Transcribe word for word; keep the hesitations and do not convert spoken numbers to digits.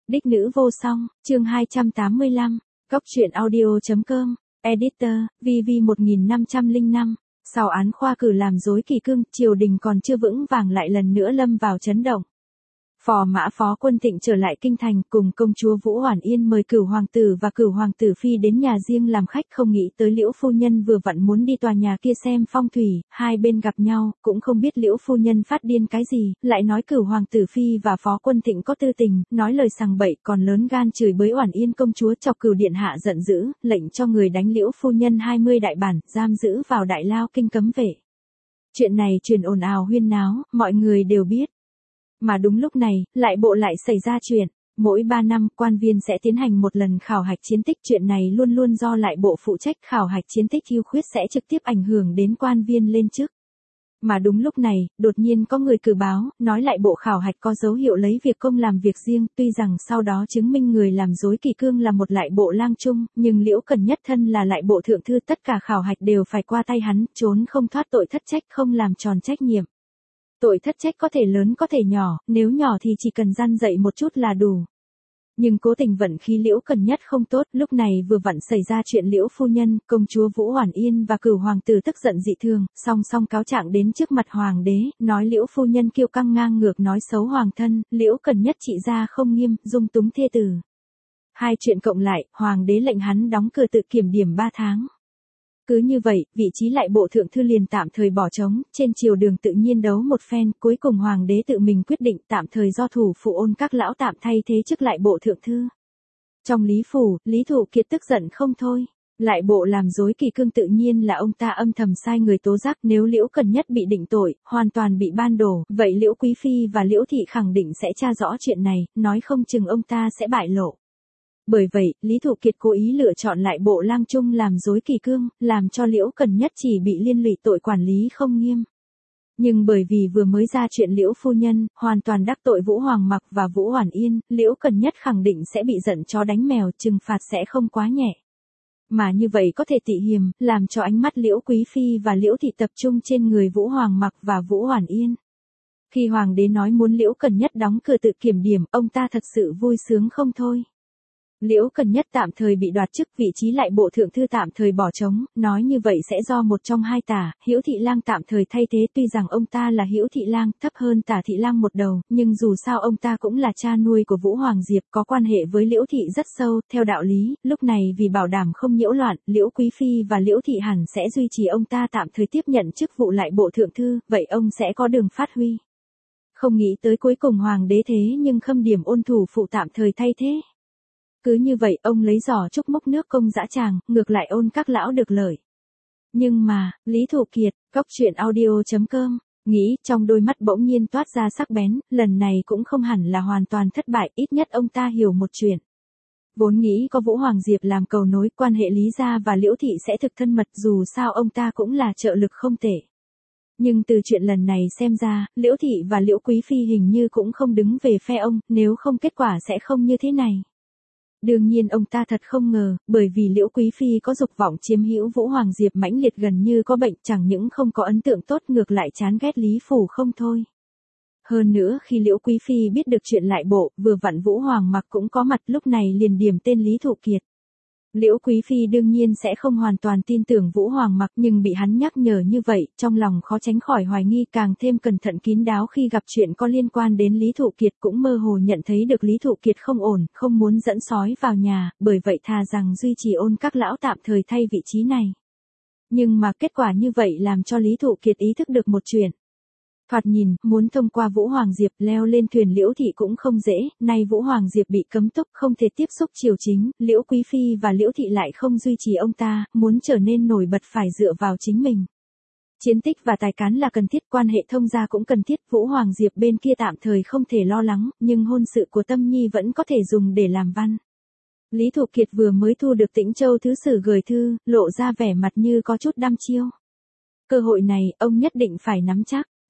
Đích nữ vô song, chương hai trăm tám mươi lăm, Cốc truyện audio chấm com, Editor, vê vê một nghìn năm trăm lẻ năm. Sau án khoa cử làm rối kỳ cương, triều đình còn chưa vững vàng lại lần nữa lâm vào chấn động. Phò mã Phó Quân Thịnh trở lại kinh thành cùng công chúa Vũ Hoàn Yên mời cửu hoàng tử và cửu hoàng tử phi đến nhà riêng làm khách, không nghĩ tới Liễu phu nhân vừa vặn muốn đi tòa nhà kia xem phong thủy, hai bên gặp nhau, cũng không biết Liễu phu nhân phát điên cái gì, lại nói cửu hoàng tử phi và Phó Quân Thịnh có tư tình, nói lời sằng bậy, còn lớn gan chửi bới Hoàn Yên công chúa, chọc cửu điện hạ giận dữ, lệnh cho người đánh Liễu phu nhân hai mươi đại bản, giam giữ vào đại lao kinh cấm vệ. Chuyện này truyền ồn ào huyên náo, mọi người đều biết. Mà đúng lúc này, lại bộ lại xảy ra chuyện. Mỗi ba năm, quan viên sẽ tiến hành một lần khảo hạch chiến tích. Chuyện này luôn luôn do lại bộ phụ trách. Khảo hạch chiến tích ưu khuyết sẽ trực tiếp ảnh hưởng đến quan viên lên chức. Mà đúng lúc này, đột nhiên có người cử báo, nói lại bộ khảo hạch có dấu hiệu lấy việc công làm việc riêng, tuy rằng sau đó chứng minh người làm rối kỳ cương là một lại bộ lang trung, nhưng Liễu Cần Nhất thân là lại bộ thượng thư, tất cả khảo hạch đều phải qua tay hắn, trốn không thoát tội thất trách, không làm tròn trách nhiệm. Tội thất trách có thể lớn có thể nhỏ, nếu nhỏ thì chỉ cần gian dạy một chút là đủ. Nhưng cố tình vận khí Liễu Cần Nhất không tốt, lúc này vừa vặn xảy ra chuyện Liễu phu nhân, công chúa Vũ Hoàn Yên và cửu hoàng tử tức giận dị thường, song song cáo trạng đến trước mặt hoàng đế, nói Liễu phu nhân kiêu căng ngang ngược, nói xấu hoàng thân, Liễu Cần Nhất trị gia không nghiêm, dung túng thê tử. Hai chuyện cộng lại, hoàng đế lệnh hắn đóng cửa tự kiểm điểm ba tháng. Cứ như vậy, vị trí lại bộ thượng thư liền tạm thời bỏ trống, trên triều đường tự nhiên đấu một phen, cuối cùng hoàng đế tự mình quyết định tạm thời do thủ phụ Ôn Các lão tạm thay thế chức lại bộ thượng thư. Trong Lý phủ, Lý Thụ Kiệt tức giận không thôi. Lại bộ làm rối kỳ cương tự nhiên là ông ta âm thầm sai người tố giác, nếu Liễu Cần Nhất bị định tội, hoàn toàn bị ban đổ, vậy Liễu Quý Phi và Liễu Thị khẳng định sẽ tra rõ chuyện này, nói không chừng ông ta sẽ bại lộ. Bởi vậy, Lý Thụ Kiệt cố ý lựa chọn lại bộ lang trung làm rối kỳ cương, làm cho Liễu Cần Nhất chỉ bị liên lụy tội quản lý không nghiêm. Nhưng bởi vì vừa mới ra chuyện Liễu phu nhân, hoàn toàn đắc tội Vũ Hoàng Mặc và Vũ Hoàn Yên, Liễu Cần Nhất khẳng định sẽ bị giận chó đánh mèo, trừng phạt sẽ không quá nhẹ. Mà như vậy có thể tị hiềm, làm cho ánh mắt Liễu Quý Phi và Liễu Thị tập trung trên người Vũ Hoàng Mặc và Vũ Hoàn Yên. Khi hoàng đế nói muốn Liễu Cần Nhất đóng cửa tự kiểm điểm, ông ta thật sự vui sướng không thôi. Liễu Cần Nhất tạm thời bị đoạt chức, vị trí lại bộ thượng thư tạm thời bỏ trống, nói như vậy sẽ do một trong hai tả, Hữu Thị Lang tạm thời thay thế, tuy rằng ông ta là Hữu Thị Lang, thấp hơn Tả Thị Lang một đầu, nhưng dù sao ông ta cũng là cha nuôi của Vũ Hoàng Diệp, có quan hệ với Liễu Thị rất sâu, theo đạo lý, lúc này vì bảo đảm không nhiễu loạn, Liễu Quý Phi và Liễu Thị hẳn sẽ duy trì ông ta tạm thời tiếp nhận chức vụ lại bộ thượng thư, vậy ông sẽ có đường phát huy. Không nghĩ tới cuối cùng hoàng đế thế nhưng khâm điểm Ôn thủ phụ tạm thời thay thế. Cứ như vậy, ông lấy giỏ trúc múc nước công dã tràng, ngược lại Ôn Các lão được lợi. Nhưng mà, Lý Thụ Kiệt, Cốc truyện audio chấm com, nghĩ trong đôi mắt bỗng nhiên toát ra sắc bén, lần này cũng không hẳn là hoàn toàn thất bại, ít nhất ông ta hiểu một chuyện. Vốn nghĩ có Vũ Hoàng Diệp làm cầu nối, quan hệ Lý gia và Liễu Thị sẽ thực thân mật, dù sao ông ta cũng là trợ lực không tệ. Nhưng từ chuyện lần này xem ra, Liễu Thị và Liễu Quý Phi hình như cũng không đứng về phe ông, nếu không kết quả sẽ không như thế này. Đương nhiên ông ta thật không ngờ, bởi vì Liễu Quý Phi có dục vọng chiếm hữu Vũ Hoàng Diệp mãnh liệt, gần như có bệnh, chẳng những không có ấn tượng tốt, ngược lại chán ghét Lý phủ không thôi. Hơn nữa khi Liễu Quý Phi biết được chuyện lại bộ, vừa vặn Vũ Hoàng Mặc cũng có mặt, lúc này liền điểm tên Lý Thụ Kiệt. Liễu Quý Phi đương nhiên sẽ không hoàn toàn tin tưởng Vũ Hoàng Mặc, nhưng bị hắn nhắc nhở như vậy, trong lòng khó tránh khỏi hoài nghi, càng thêm cẩn thận kín đáo khi gặp chuyện có liên quan đến Lý Thụ Kiệt, cũng mơ hồ nhận thấy được Lý Thụ Kiệt không ổn, không muốn dẫn sói vào nhà, bởi vậy thà rằng duy trì Ôn Các lão tạm thời thay vị trí này. Nhưng mà kết quả như vậy làm cho Lý Thụ Kiệt ý thức được một chuyện. Thoạt nhìn, muốn thông qua Vũ Hoàng Diệp leo lên thuyền Liễu Thị cũng không dễ, nay Vũ Hoàng Diệp bị cấm túc, không thể tiếp xúc triều chính, Liễu Quý Phi và Liễu Thị lại không duy trì ông ta, muốn trở nên nổi bật phải dựa vào chính mình. Chiến tích và tài cán là cần thiết, quan hệ thông gia cũng cần thiết, Vũ Hoàng Diệp bên kia tạm thời không thể lo lắng, nhưng hôn sự của Tâm Nhi vẫn có thể dùng để làm văn. Lý Thụ Kiệt vừa mới thu được Tĩnh Châu thứ sử gửi thư, lộ ra vẻ mặt như có chút đăm chiêu. Cơ hội này, ông nhất định phải nắm chắc.